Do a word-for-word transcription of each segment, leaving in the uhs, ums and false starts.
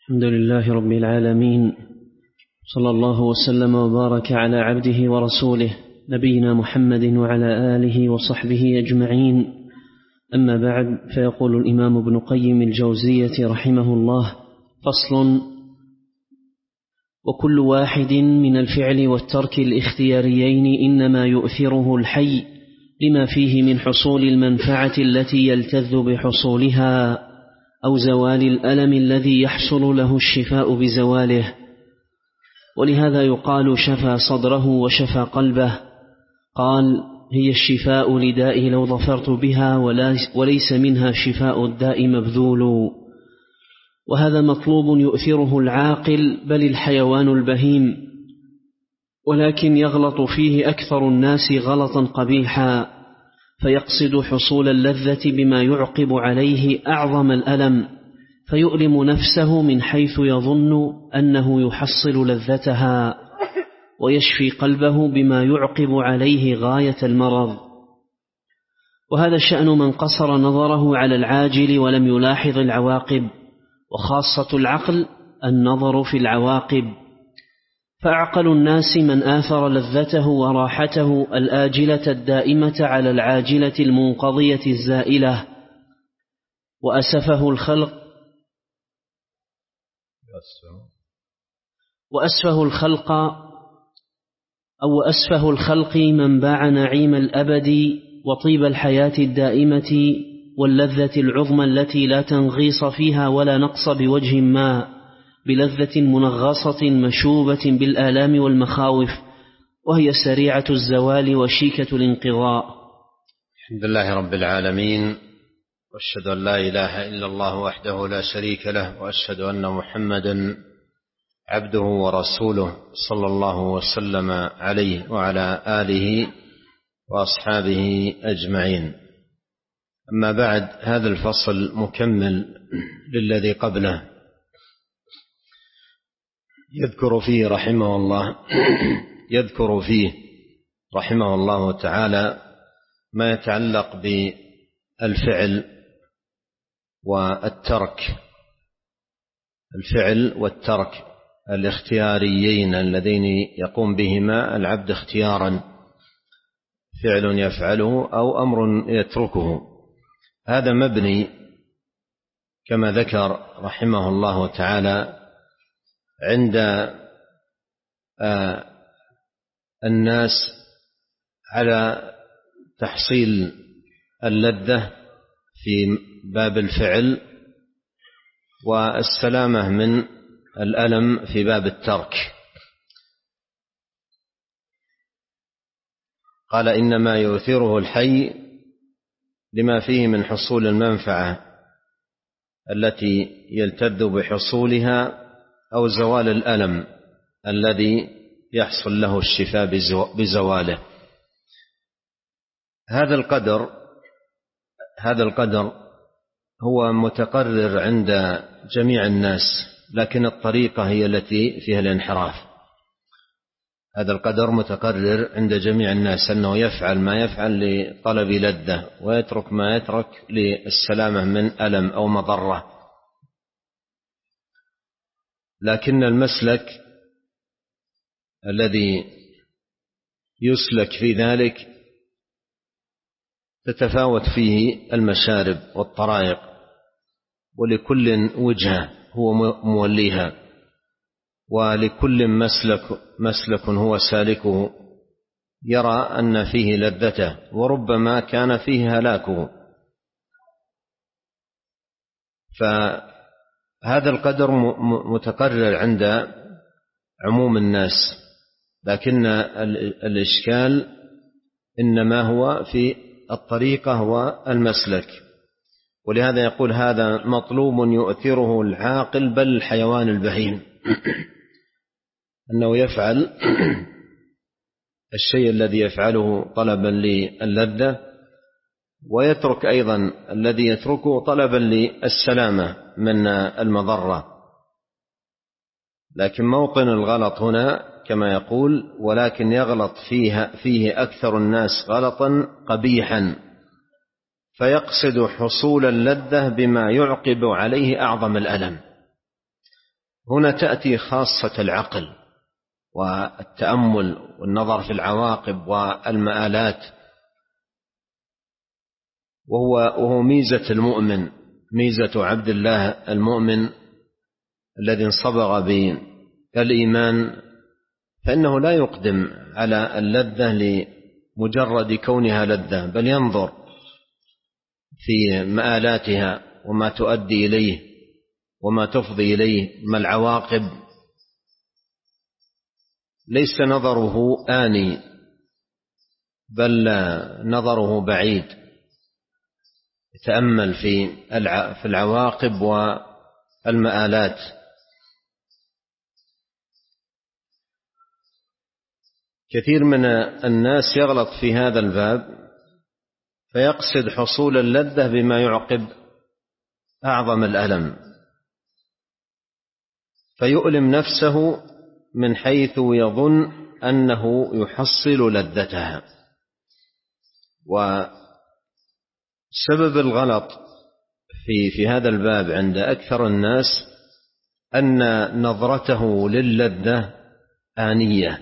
الحمد لله رب العالمين، صلى الله وسلم وبارك على عبده ورسوله نبينا محمد وعلى آله وصحبه أجمعين. أما بعد، فيقول الإمام ابن قيم الجوزية رحمه الله: فصل: وكل واحد من الفعل والترك الاختياريين إنما يؤثره الحي لما فيه من حصول المنفعة التي يلتذ بحصولها أو زوال الألم الذي يحصل له الشفاء بزواله. ولهذا يقال شفى صدره وشفى قلبه. قال: هي الشفاء لدائي لو ظفرت بها، وليس منها شفاء الداء مبذول. وهذا مطلوب يؤثره العاقل بل الحيوان البهيم، ولكن يغلط فيه أكثر الناس غلطا قبيحا، فيقصد حصول اللذة بما يعقب عليه أعظم الألم، فيؤلم نفسه من حيث يظن أنه يحصل لذتها، ويشفي قلبه بما يعقب عليه غاية المرض. وهذا شأن من قصر نظره على العاجل ولم يلاحظ العواقب، وخاصة العقل النظر في العواقب. فأعقل الناس من آثر لذته وراحته الآجلة الدائمة على العاجلة المنقضية الزائلة. وأسفه الخلق وأسفه الخلق أو أسفه الخلق من باع نعيم الأبد وطيب الحياة الدائمة واللذة العظمى التي لا تنغيص فيها ولا نقص بوجه ما، بلذة منغصة مشوبة بالآلام والمخاوف، وهي سريعة الزوال وشيكة الانقضاء. الحمد لله رب العالمين، وأشهد أن لا إله إلا الله وحده لا شريك له، وأشهد أن محمدا عبده ورسوله صلى الله وسلم عليه وعلى آله وأصحابه أجمعين. أما بعد، هذا الفصل مكمل للذي قبله، يذكر فيه رحمه الله يذكر فيه رحمه الله تعالى ما يتعلق بالفعل والترك الفعل والترك الاختياريين اللذين يقوم بهما العبد اختيارا، فعل يفعله أو أمر يتركه. هذا مبني كما ذكر رحمه الله تعالى عند الناس على تحصيل اللذة في باب الفعل، والسلامة من الألم في باب الترك. قال: إنما يؤثره الحي لما فيه من حصول المنفعة التي يلتذ بحصولها أو زوال الألم الذي يحصل له الشفاء بزواله. هذا القدر هذا القدر هو متقرر عند جميع الناس، لكن الطريقة هي التي فيها الانحراف. هذا القدر متقرر عند جميع الناس أنه يفعل ما يفعل لطلب لذة، ويترك ما يترك للسلامة من ألم أو مضرة. لكن المسلك الذي يسلك في ذلك تتفاوت فيه المشارب والطرائق، ولكل وجهة هو موليها، ولكل مسلك مسلك هو سالكه يرى أن فيه لذته، وربما كان فيه هلاكه. فهذا القدر متقرر عند عموم الناس، لكن الإشكال إنما هو في الطريقة والمسلك. ولهذا يقول: هذا مطلوب يؤثره العاقل بل الحيوان البهيم، أنه يفعل الشيء الذي يفعله طلبا للذة، ويترك أيضا الذي يتركه طلبا للسلامة من المضرة. لكن موطن الغلط هنا كما يقول: ولكن يغلط فيها فيه أكثر الناس غلطا قبيحا، فيقصد حصول اللذة بما يعقب عليه أعظم الألم. هنا تأتي خاصة العقل والتأمل والنظر في العواقب والمآلات، وهو, وهو ميزة المؤمن، ميزة عبد الله المؤمن الذي انصبغ بالإيمان، فإنه لا يقدم على اللذة لمجرد كونها لذة، بل ينظر في مآلاتها وما تؤدي إليه وما تفضي إليه، ما العواقب. ليس نظره آني بل نظره بعيد، يتأمل في العواقب والمآلات. كثير من الناس يغلط في هذا الباب فيقصد حصول اللذة بما يعقب أعظم الألم، فيؤلم نفسه من حيث يظن أنه يحصل لذتها. وسبب الغلط في في هذا الباب عند أكثر الناس أن نظرته للذة آنية،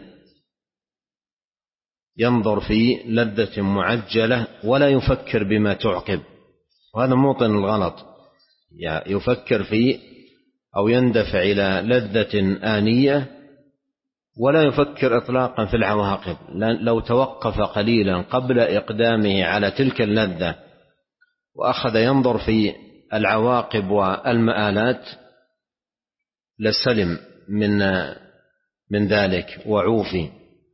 ينظر في لذة معجلة ولا يفكر بما تعقب، وهذا موطن الغلط. يفكر في أو يندفع إلى لذة آنية ولا يفكر إطلاقا في العواقب. لو توقف قليلا قبل إقدامه على تلك اللذة وأخذ ينظر في العواقب والمآلات لسلم من من ذلك وعوفي.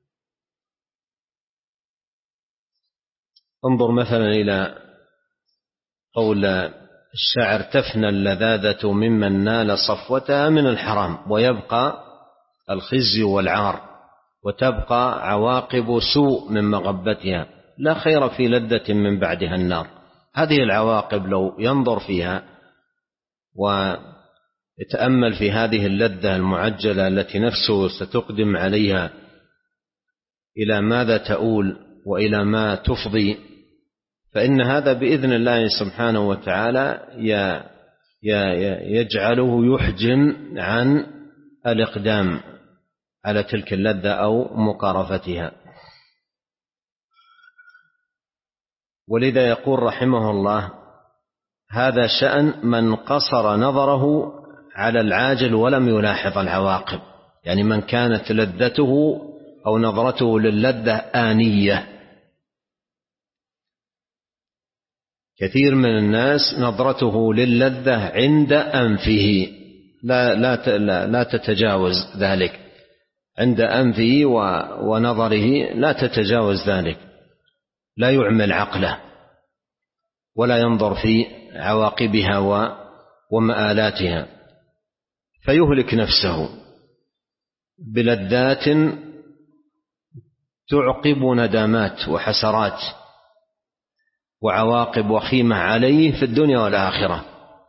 انظر مثلا إلى قول الشاعر: تفنى اللذاذة ممن نال صفوتها من الحرام، ويبقى الخزي والعار، وتبقى عواقب سوء من مغبتها، لا خير في لذة من بعدها النار. هذه العواقب لو ينظر فيها ويتأمل في هذه اللذة المعجلة التي نفسه ستقدم عليها إلى ماذا تؤول وإلى ما تفضي، فإن هذا بإذن الله سبحانه وتعالى يجعله يحجم عن الإقدام على تلك اللذة أو مقارفتها. ولذا يقول رحمه الله: هذا شأن من قصر نظره على العاجل ولم يلاحظ العواقب، يعني من كانت لذته أو نظرته للذة آنية. كثير من الناس نظرته للذة عند أنفه، لا, لا, لا, لا تتجاوز ذلك، عند أنفه ونظره لا تتجاوز ذلك، لا يعمل عقله ولا ينظر في عواقبها ومآلاتها، فيهلك نفسه بلذات تعقب ندامات وحسرات وعواقب وخيمة عليه في الدنيا والآخرة.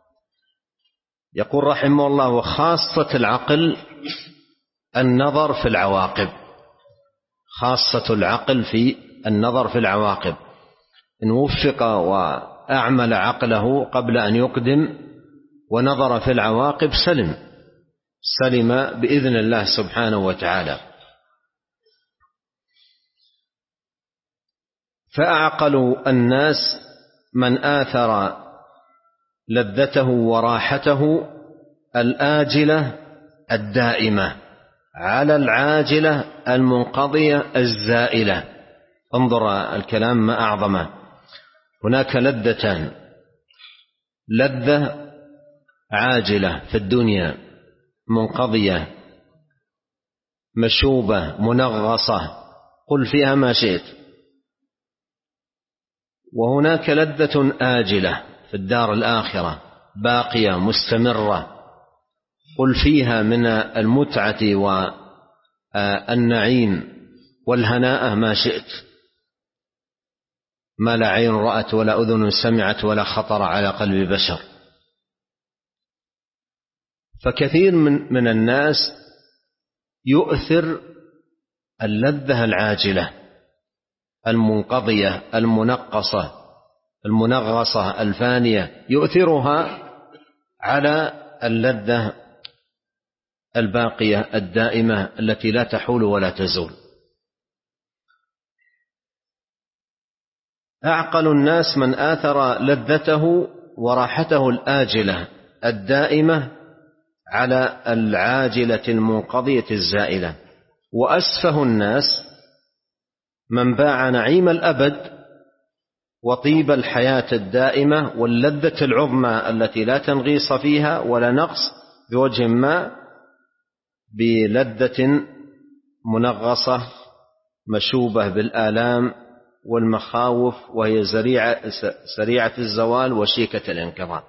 يقول رحمه الله: وخاصة العقل النظر في العواقب، خاصة العقل في النظر في العواقب. إن وفق وأعمل عقله قبل أن يقدم ونظر في العواقب سلم سلم بإذن الله سبحانه وتعالى. فأعقل الناس من آثر لذته وراحته الآجلة الدائمة على العاجلة المنقضية الزائلة. انظر الكلام ما أعظمه. هناك لذتان: لذة عاجلة في الدنيا منقضية مشوبة منغصة، قل فيها ما شئت. وهناك لذة آجلة في الدار الآخرة باقية مستمرة، قل فيها من المتعة والنعيم والهناء ما شئت، ما لا عين رأت ولا أذن سمعت ولا خطر على قلب بشر. فكثير من, من الناس يؤثر اللذة العاجلة المنقضية المنقصة المنغصة الفانية، يؤثرها على اللذة الباقية الدائمة التي لا تحول ولا تزول. أعقل الناس من آثر لذته وراحته الآجلة الدائمة على العاجلة المنقضية الزائلة، وأسفه الناس من باع نعيم الأبد وطيب الحياة الدائمة واللذة العظمى التي لا تنغيص فيها ولا نقص بوجه ما بلذة منغصة مشوبة بالآلام والمخاوف، وهي سريعة, سريعة الزوال وشيكة الانقضاء.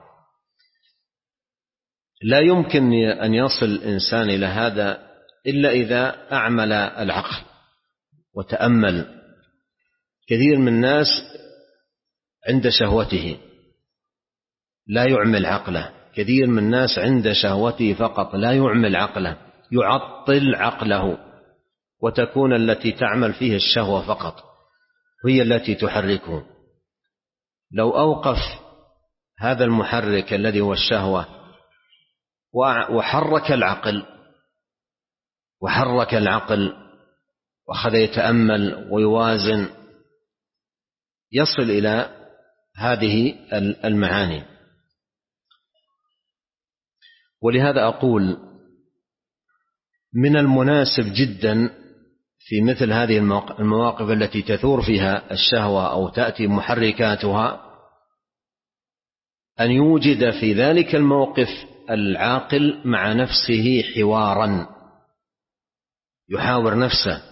لا يمكن أن يصل الإنسان إلى هذا إلا إذا أعمل العقل وتأمل. كثير من الناس عند شهوته لا يعمل عقله، كثير من الناس عند شهوته فقط لا يعمل عقله، يعطل عقله، وتكون التي تعمل فيه الشهوة فقط هي التي تحركه. لو أوقف هذا المحرك الذي هو الشهوة وحرك العقل وحرك العقل وأخذ يتأمل ويوازن، يصل إلى هذه المعاني. ولهذا أقول من المناسب جدا في مثل هذه المواقف التي تثور فيها الشهوة أو تأتي محركاتها أن يوجد في ذلك الموقف العاقل مع نفسه حوارا، يحاور نفسه،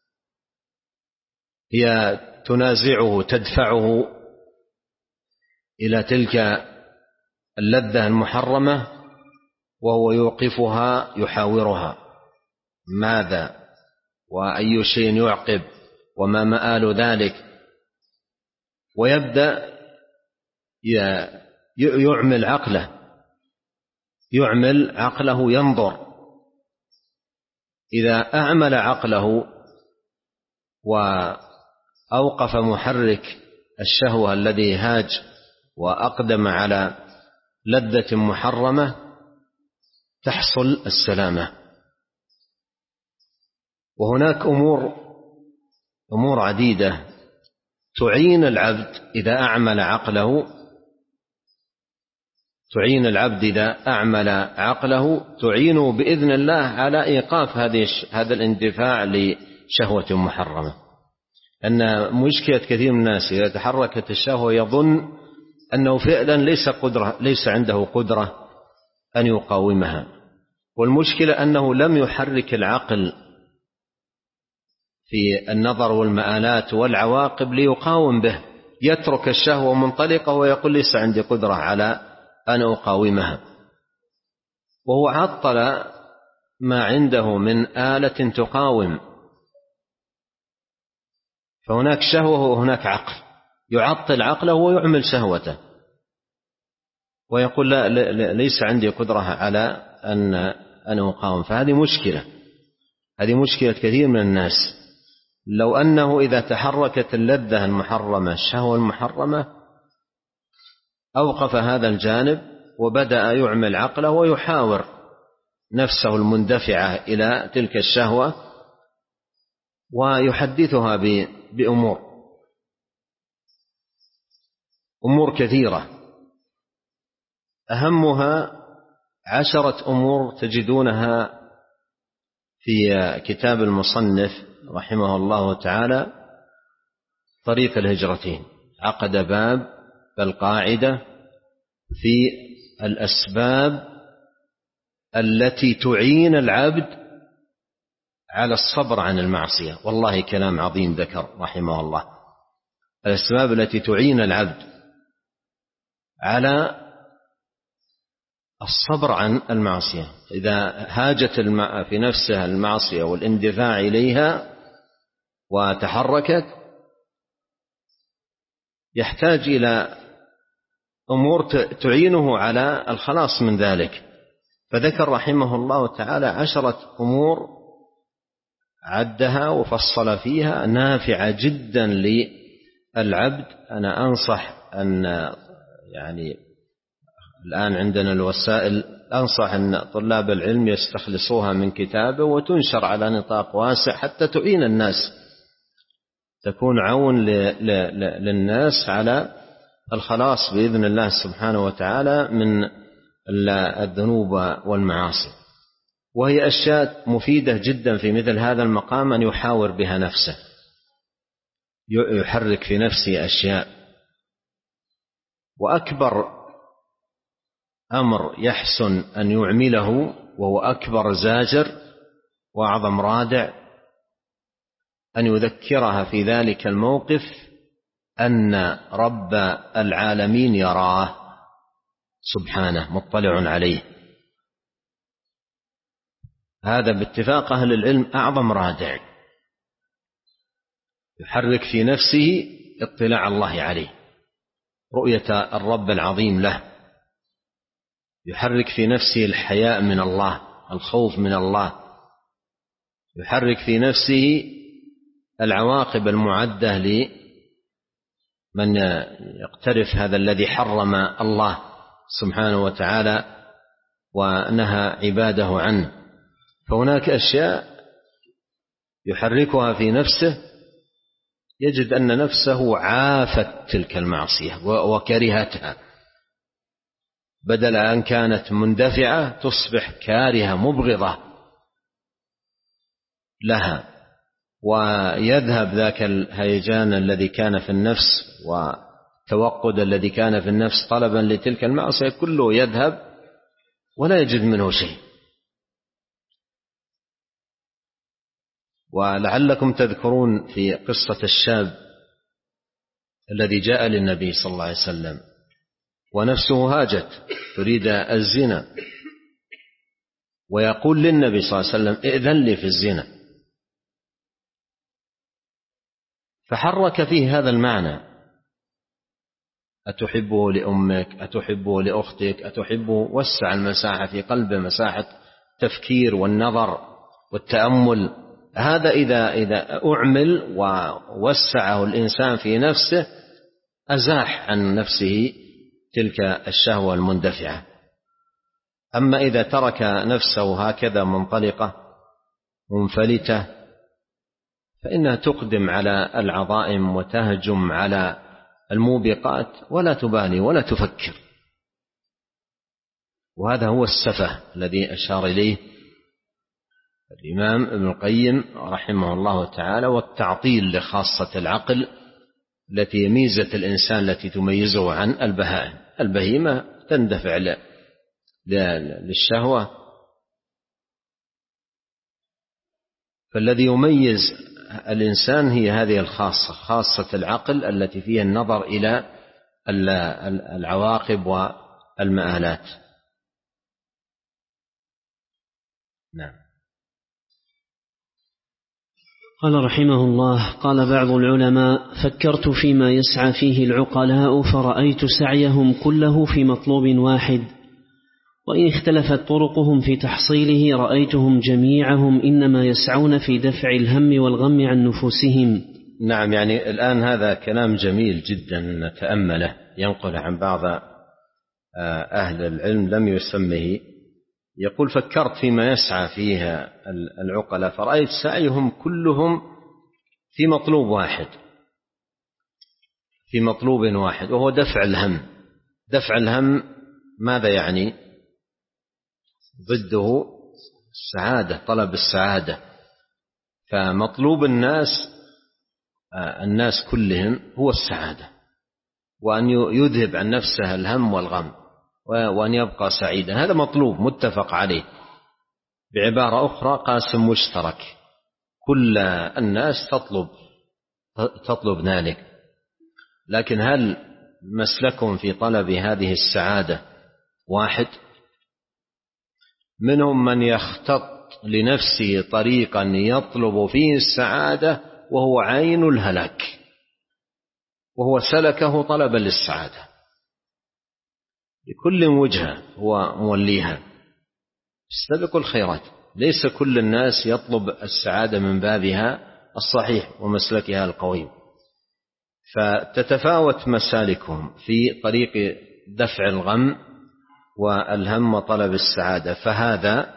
هي تنازعه تدفعه إلى تلك اللذة المحرمة، وهو يوقفها يحاورها ماذا وأي شيء يعقب وما مآل ذلك، ويبدأ يعمل عقله يعمل عقله ينظر. إذا أعمل عقله وأوقف محرك الشهوة الذي هاج وأقدم على لذة محرمة تحصل السلامة. وهناك أمور أمور عديدة تعين العبد إذا أعمل عقله تعين العبد إذا أعمل عقله تعينه بإذن الله على إيقاف هذه هذا الاندفاع لشهوة محرمة. أن مشكلة كثير من الناس إذا تحركت الشهوة يظن أنه فعلا ليس قدرة ليس عنده قدرة أن يقاومها، والمشكلة أنه لم يحرك العقل في النظر والمآلات والعواقب ليقاوم به، يترك الشهوة منطلقة ويقول ليس عندي قدرة على أن أقاومها، وهو عطل ما عنده من آلة تقاوم. فهناك شهوة وهناك عقل، يعطل عقله ويعمل شهوته ويقول لا ليس عندي قدرة على أن أن أقاوم. فهذه مشكلة هذه مشكلة كثير من الناس. لو أنه إذا تحركت اللذة المحرمة الشهوة المحرمة أوقف هذا الجانب وبدأ يعمل عقله ويحاور نفسه المندفعة إلى تلك الشهوة ويحدثها بأمور أمور كثيرة، أهمها عشرة أمور تجدونها في كتاب المصنف رحمه الله تعالى طريق الهجرتين. عقد باب القاعدة في الأسباب التي تعين العبد على الصبر عن المعصية. والله كلام عظيم ذكر رحمه الله، الأسباب التي تعين العبد على الصبر عن المعصية. إذا هاجت في نفسها المعصية والاندفاع إليها وتحركت يحتاج إلى أمور تعينه على الخلاص من ذلك. فذكر رحمه الله تعالى عشرة أمور عدها وفصل فيها نافعة جدا للعبد. أنا أنصح أن يعني الآن عندنا الوسائل أنصح أن طلاب العلم يستخلصوها من كتابه وتنشر على نطاق واسع حتى تعين الناس، تكون عون للناس على الخلاص بإذن الله سبحانه وتعالى من الذنوب والمعاصي. وهي أشياء مفيدة جدا في مثل هذا المقام أن يحاور بها نفسه، يحرك في نفسه أشياء. وأكبر أمر يحسن أن يعمله وهو أكبر زاجر وأعظم رادع أن يذكرها في ذلك الموقف أن رب العالمين يراه سبحانه مطلع عليه. هذا باتفاق أهل العلم أعظم رادع يحرك في نفسه اطلاع الله عليه، رؤية الرب العظيم له، يحرك في نفسه الحياء من الله، الخوف من الله، يحرك في نفسه العواقب المعدة لمن يقترف هذا الذي حرم الله سبحانه وتعالى ونهى عباده عنه. فهناك أشياء يحركها في نفسه يجد أن نفسه عافت تلك المعصية وكرهتها، بدل أن كانت مندفعة تصبح كارهة مبغضة لها، ويذهب ذاك الهيجان الذي كان في النفس والتوقد الذي كان في النفس طلبا لتلك المعصية كله يذهب ولا يجد منه شيء. ولعلكم تذكرون في قصة الشاب الذي جاء للنبي صلى الله عليه وسلم ونفسه هاجت تريد الزنا، ويقول للنبي صلى الله عليه وسلم ائذن لي في الزنا، فحرك فيه هذا المعنى: أتحبه لأمك، أتحبه لأختك، أتحبه، وسع المساحة في قلبه، مساحة تفكير والنظر والتأمل. هذا إذا إذا أعمل ووسعه الإنسان في نفسه أزاح عن نفسه تلك الشهوة المندفعة. أما إذا ترك نفسه هكذا منطلقة منفلتة فإنها تقدم على العظائم وتهجم على الموبقات ولا تبالي ولا تفكر. وهذا هو السفه الذي أشار إليه الإمام ابن القيم رحمه الله تعالى، والتعطيل لخاصة العقل التي ميزة الإنسان التي تميزه عن البهائم. البهيمة تندفع للشهوة، فالذي يميز الإنسان هي هذه الخاصة، خاصة العقل التي فيها النظر إلى العواقب والمآلات. نعم. قال رحمه الله: قال بعض العلماء: فكرت فيما يسعى فيه العقلاء فرأيت سعيهم كله في مطلوب واحد، وإن اختلفت طرقهم في تحصيله رأيتهم جميعهم إنما يسعون في دفع الهم والغم عن نفوسهم. نعم، يعني الآن هذا كلام جميل جدا نتأمله، ينقل عن بعض أهل العلم لم يسمه، يقول: فكرت فيما يسعى فيها العقلاء فرأيت سعيهم كلهم في مطلوب واحد، في مطلوب واحد وهو دفع الهم. دفع الهم ماذا يعني؟ ضده السعادة، طلب السعادة. فمطلوب الناس الناس كلهم هو السعادة، وأن يذهب عن نفسه الهم والغم وأن يبقى سعيدا، هذا مطلوب متفق عليه. بعبارة أخرى قاسم مشترك، كل الناس تطلب تطلب ذلك. لكن هل مسلكهم في طلب هذه السعادة واحد؟ منهم من يختط لنفسه طريقا يطلب فيه السعادة وهو عين الهلاك، وهو سلكه طلبا للسعادة لكل وجهة هو موليها، استبقوا الخيرات. ليس كل الناس يطلب السعادة من بابها الصحيح ومسلكها القويم، فتتفاوت مسالكهم في طريق دفع الغم والهم وطلب السعادة. فهذا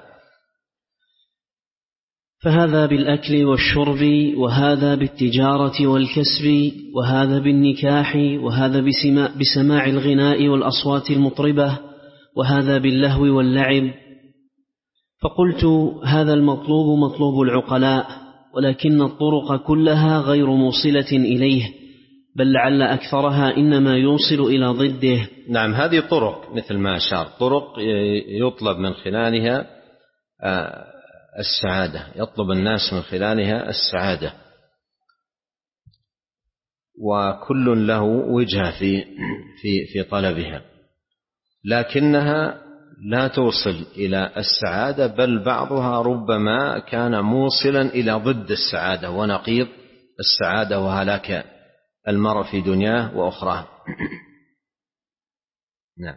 فهذا بالأكل والشرب، وهذا بالتجارة والكسب، وهذا بالنكاح، وهذا بسماع الغناء والأصوات المطربة، وهذا باللهو واللعب. فقلت هذا المطلوب مطلوب العقلاء، ولكن الطرق كلها غير موصلة إليه، بل لعل أكثرها إنما يوصل إلى ضده. نعم، هذه طرق مثل ما أشار، طرق يطلب من خلالها السعادة، يطلب الناس من خلالها السعادة، وكل له وجهة في في في طلبها، لكنها لا توصل إلى السعادة، بل بعضها ربما كان موصلا إلى ضد السعادة ونقيض السعادة وهلاك المرء في دنياه وأخراه. نعم.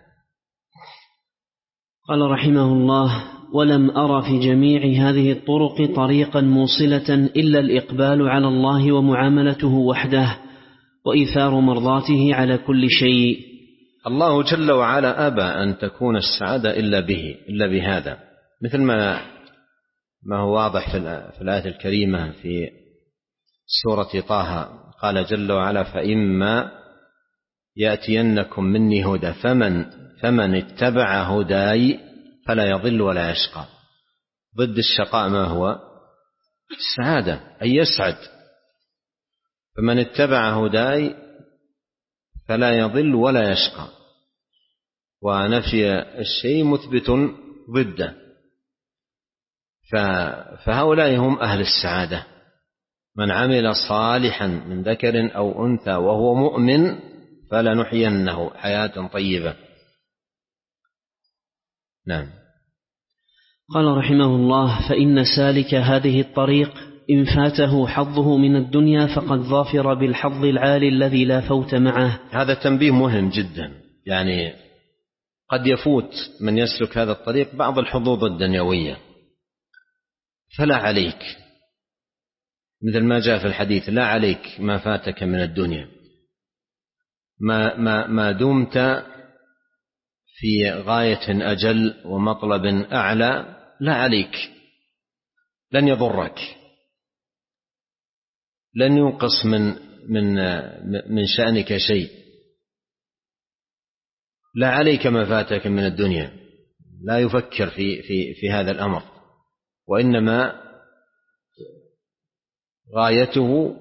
قال رحمه الله: ولم أر في جميع هذه الطرق طريقا موصلة إلا الإقبال على الله ومعاملته وحده، وإيثار مرضاته على كل شيء. الله جل وعلا أبى أن تكون السعادة إلا به، إلا بهذا، مثل ما ما هو واضح في الآية الكريمة في سورة طه، قال جل وعلا: فإما يأتينكم مني هدى فمن فمن اتبع هداي فلا يضل ولا يشقى. ضد الشقاء ما هو؟ السعادة، أي يسعد. فمن اتبع هداي فلا يضل ولا يشقى، ونفي الشيء مثبت ضده. فهؤلاء هم أهل السعادة: من عمل صالحا من ذكر أو أنثى وهو مؤمن فلنحيينه حياة طيبة. نعم. قال رحمه الله: فإن سالك هذه الطريق إن فاته حظه من الدنيا فقد ظافر بالحظ العالي الذي لا فوت معه. هذا تنبيه مهم جدا، يعني قد يفوت من يسلك هذا الطريق بعض الحظوظ الدنيوية، فلا عليك، مثل ما جاء في الحديث: لا عليك ما فاتك من الدنيا، ما, ما, ما دمت في غاية أجل ومطلب أعلى، لا عليك، لن يضرك، لن ينقص من من من شأنك شيء. لا عليك ما فاتك من الدنيا، لا يفكر في في في هذا الأمر، وإنما غايته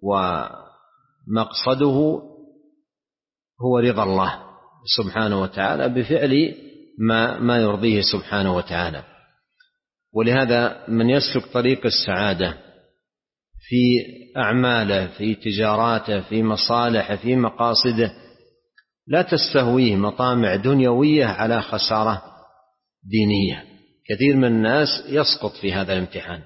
ومقصده هو رضا الله سبحانه وتعالى بفعل ما ما يرضيه سبحانه وتعالى. ولهذا من يسلك طريق السعادة في أعماله، في تجاراته، في مصالحه، في مقاصده، لا تستهويه مطامع دنيوية على خسارة دينية. كثير من الناس يسقط في هذا الامتحان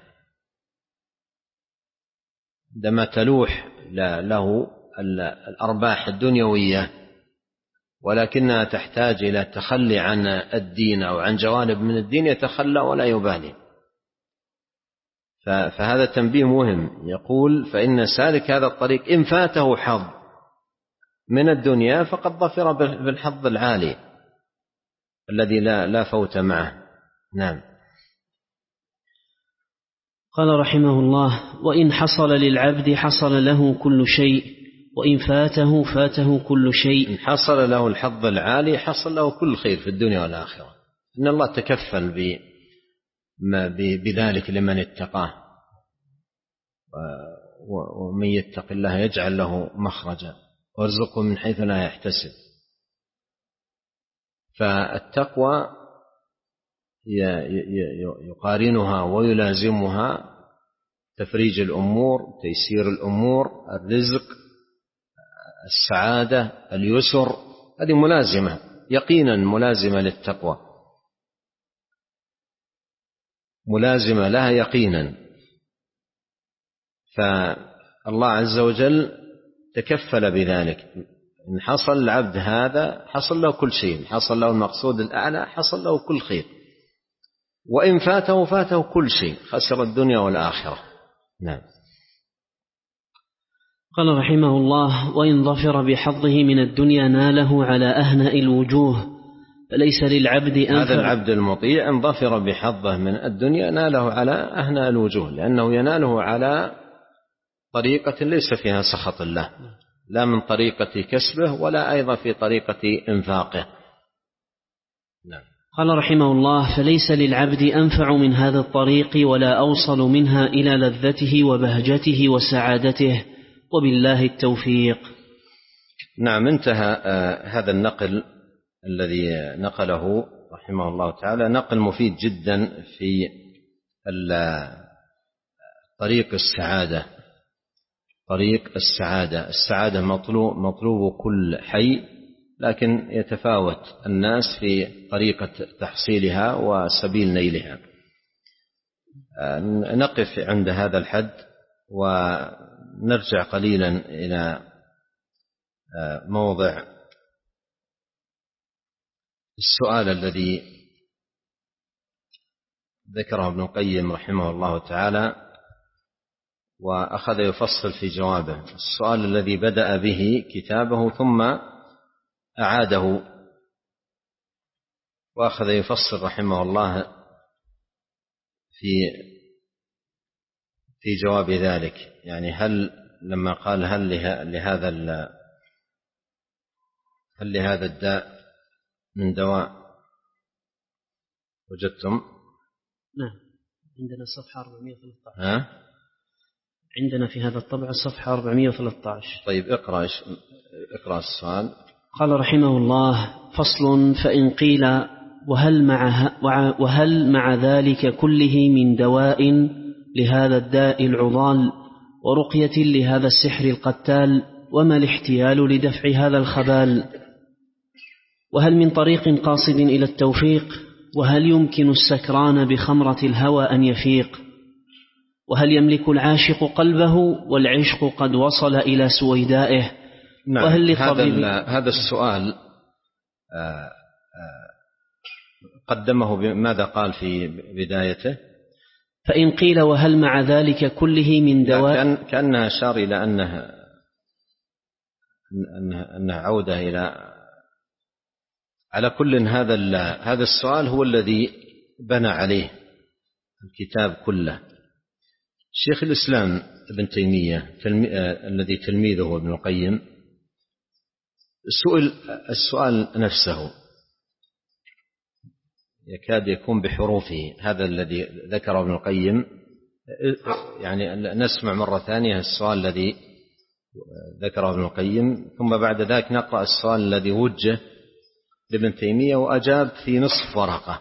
عندما تلوح له الأرباح الدنيوية، ولكنها تحتاج إلى التخلي عن الدين أو عن جوانب من الدين، يتخلى ولا يبالي. فهذا تنبيه مهم. يقول: فإن سالك هذا الطريق إن فاته حظ من الدنيا فقد ظفر بالحظ العالي الذي لا لا فوت معه. نعم. قال رحمه الله: وإن حصل للعبد حصل له كل شيء، وإن فاته فاته كل شيء. إن حصل له الحظ العالي حصل له كل خير في الدنيا والآخرة، إن الله تكفل بذلك لمن اتقاه، ومن يتق الله يجعل له مخرجا وارزقه من حيث لا يحتسب. فالتقوى يقارنها ويلازمها تفريج الأمور، تيسير الأمور، الرزق، السعادة، اليسر، هذه ملازمة يقينا، ملازمة للتقوى، ملازمة لها يقينا. فالله عز وجل تكفل بذلك. إن حصل العبد هذا حصل له كل شيء، إن حصل له المقصود الأعلى حصل له كل خير، وإن فاته فاته كل شيء، خسر الدنيا والآخرة. نعم. قال رحمه الله: وإن ظفر بحظه من الدنيا ناله على أهنأ الوجوه، فليس للعبد أنفع. هذا العبد المطيع إن ظفر بحظه من الدنيا ناله على أهنى الوجوه، لأنه يناله على طريقة ليس فيها سخط الله، لا من طريقة كسبه ولا أيضا في طريقة إنفاقه. نعم. قال رحمه الله: فليس للعبد أنفع من هذا الطريق ولا أوصل منها إلى لذته وبهجته وسعادته، وبالله التوفيق. نعم. انتهى هذا النقل الذي نقله رحمه الله تعالى، نقل مفيد جدا في طريق السعادة. طريق السعادة السعادة مطلوب, مطلوب كل حي، لكن يتفاوت الناس في طريقة تحصيلها وسبيل نيلها. نقف عند هذا الحد ونرجع قليلا إلى موضع السؤال الذي ذكره ابن القيم رحمه الله تعالى وأخذ يفصل في جوابه. السؤال الذي بدأ به كتابه ثم أعاده وأخذ يفصل رحمه الله في في جواب ذلك. يعني هل لما قال هل لهذا هل لهذا الداء من دواء؟ وجدتم؟ نعم، عندنا صفحة أربعمائة وثلاثة عشر. ها؟ عندنا في هذا الطبع الصفحة أربعمائة وثلاثة عشر. طيب اقرأ اقرأ السؤال. قال رحمه الله: فصل. فإن قيل وهل مع, وهل مع ذلك كله من دواء لهذا الداء العضال ورقية لهذا السحر القتال، وما الاحتيال لدفع هذا الخبال؟ وهل من طريق قاصد إلى التوفيق؟ وهل يمكن السكران بخمرة الهوى أن يفيق؟ وهل يملك العاشق قلبه والعشق قد وصل إلى سويدائه؟ نعم. وهل هذا هذا السؤال آآ آآ قدمه بماذا قال في بدايته؟ فإن قيل وهل مع ذلك كله من دواء، كأنها أشار إلى أنها أنها عودة إلى على كل. هذا هذا السؤال هو الذي بنى عليه الكتاب كله. شيخ الإسلام ابن تيمية الذي تلميذه ابن القيم سئل السؤال نفسه يكاد يكون بحروفه، هذا الذي ذكره ابن القيم. يعني نسمع مرة ثانية السؤال الذي ذكره ابن القيم، ثم بعد ذلك نقرأ السؤال الذي وجه لابن تيمية وأجاب في نصف ورقة.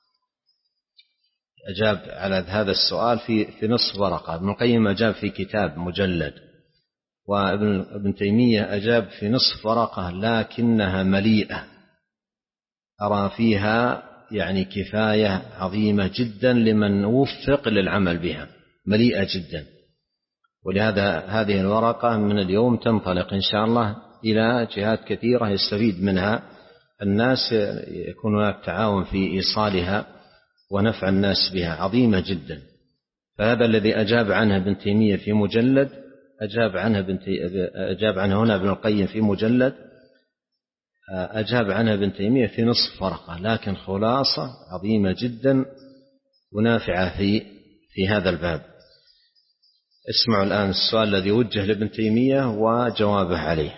أجاب على هذا السؤال في في نصف ورقة. ابن القيم أجاب في كتاب مجلد، وابن ابن تيمية أجاب في نصف ورقة، لكنها مليئة، أرى فيها يعني كفاية عظيمة جدا لمن وفق للعمل بها، مليئة جدا. ولهذا هذه الورقة من اليوم تنطلق إن شاء الله إلى جهات كثيرة يستفيد منها الناس، يكون هناك تعاون في إيصالها ونفع الناس بها، عظيمة جدا. فهذا الذي أجاب عنه ابن تيمية في مجلد أجاب عنه ابن أجاب عنه هنا ابن القيم في مجلد، أجاب عنه ابن تيمية في نصف ورقة، لكن خلاصة عظيمة جدا ونافعة في في هذا الباب. اسمعوا الآن السؤال الذي وجه لابن تيمية وجوابه عليه.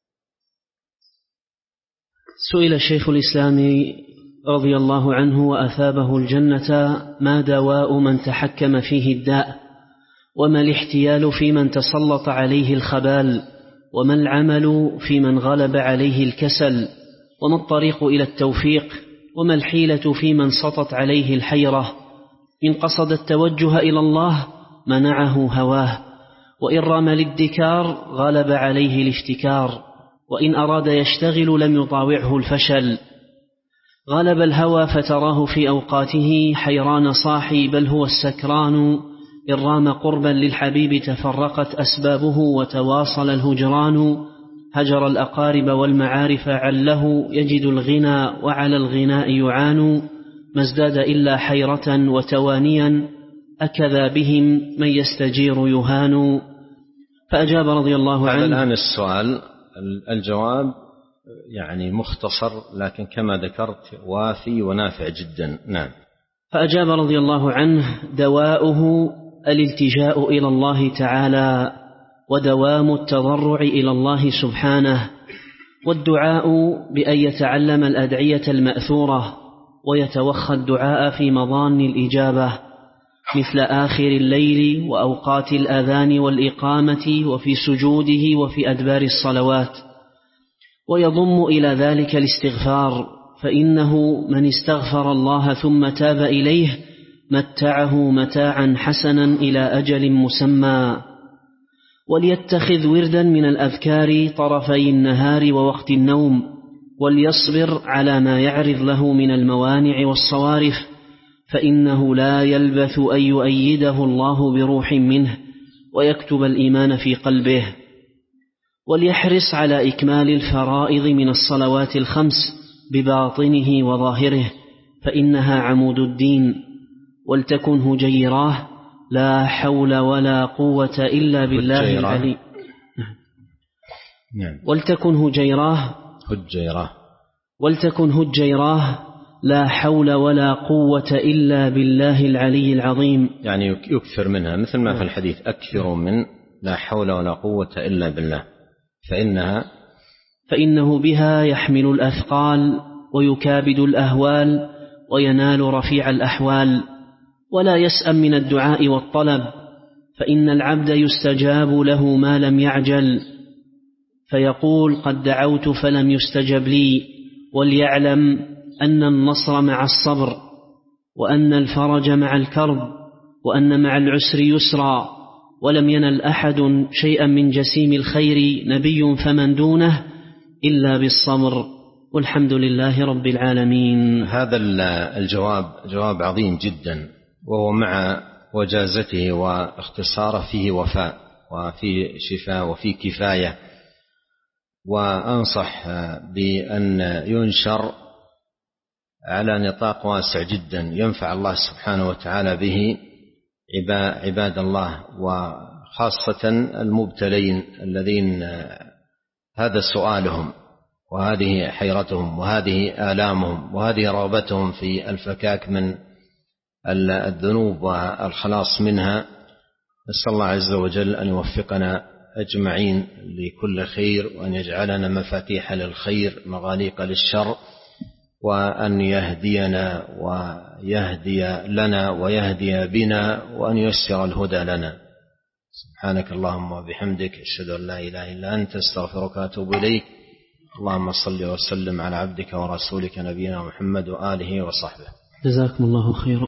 سئل الشيخ الإسلامي رضي الله عنه وأثابه الجنة: ما دواء من تحكم فيه الداء؟ وما الاحتيال في من تسلط عليه الخبال؟ وما العمل في من غلب عليه الكسل؟ وما الطريق إلى التوفيق؟ وما الحيلة في من سطت عليه الحيرة؟ إن قصد التوجه إلى الله منعه هواه، وإن رام الادكار غلب عليه الافتكار، وإن أراد يشتغل لم يطاوعه الفشل. غلب الهوى فتراه في أوقاته حيران صاحي، بل هو السكران. إن رام قربا للحبيب تفرقت أسبابه، وتواصل الهجران. هجر الأقارب والمعارف عله، يجد الغنى وعلى الغناء يعان. ما ازداد إلا حيرة وتوانيا، أكذا بهم من يستجير يهان. فأجاب رضي الله عنه. هذا الآن السؤال. الجواب: يعني مختصر لكن كما ذكرت وافي ونافع جدا. نعم. فأجاب رضي الله عنه: دواؤه الالتجاء إلى الله تعالى، ودوام التضرع إلى الله سبحانه، والدعاء بأن يتعلم الأدعية المأثورة ويتوخى الدعاء في مضان الإجابة مثل آخر الليل وأوقات الأذان والإقامة وفي سجوده وفي أدبار الصلوات، ويضم إلى ذلك الاستغفار، فإنه من استغفر الله ثم تاب إليه متعه متاعا حسنا إلى أجل مسمى. وليتخذ وردا من الأذكار طرفي النهار ووقت النوم، وليصبر على ما يعرض له من الموانع والصوارف، فإنه لا يلبث أن يؤيده الله بروح منه ويكتب الإيمان في قلبه. وليحرص على إكمال الفرائض من الصلوات الخمس بباطنه وظاهره، فإنها عمود الدين. ولتكن هجيراه لا حول ولا قوة إلا بالله العلي. نعم. ولتكن هجيراه هجيراه ولتكن هجيراه لا حول ولا قوة إلا بالله العلي العظيم، يعني يكثر منها مثل ما في الحديث: أكثر من لا حول ولا قوة إلا بالله، فإنها فإنه بها يحمل الأثقال ويكابد الأهوال وينال رفيع الأحوال. ولا يسأم من الدعاء والطلب، فإن العبد يستجاب له ما لم يعجل، فيقول: قد دعوت فلم يستجب لي. وليعلم أن النصر مع الصبر، وأن الفرج مع الكرب، وأن مع العسر يسرا. ولم ينل أحد شيئا من جسيم الخير نبي فمن دونه إلا بالصبر، والحمد لله رب العالمين. هذا الجواب جواب عظيم جدا، وهو مع وجازته واختصاره فيه وفاء وفيه شفاء وفيه كفاية. وأنصح بأن ينشر على نطاق واسع جدا ينفع الله سبحانه وتعالى به عباد الله، وخاصة المبتلين الذين هذا سؤالهم وهذه حيرتهم وهذه آلامهم وهذه رغبتهم في الفكاك من الذنوب والخلاص منها. نسأل الله عز وجل أن يوفقنا أجمعين لكل خير، وأن يجعلنا مفاتيح للخير مغاليق للشر، وأن يهدينا ويهدي لنا ويهدي بنا، وأن ييسر الهدى لنا. سبحانك اللهم وبحمدك، أشهد أن لا إله إلا أنت، استغفرك وأتوب إليك. اللهم صل وسلم على عبدك ورسولك نبينا محمد وآله وصحبه. جزاكم الله خيرا.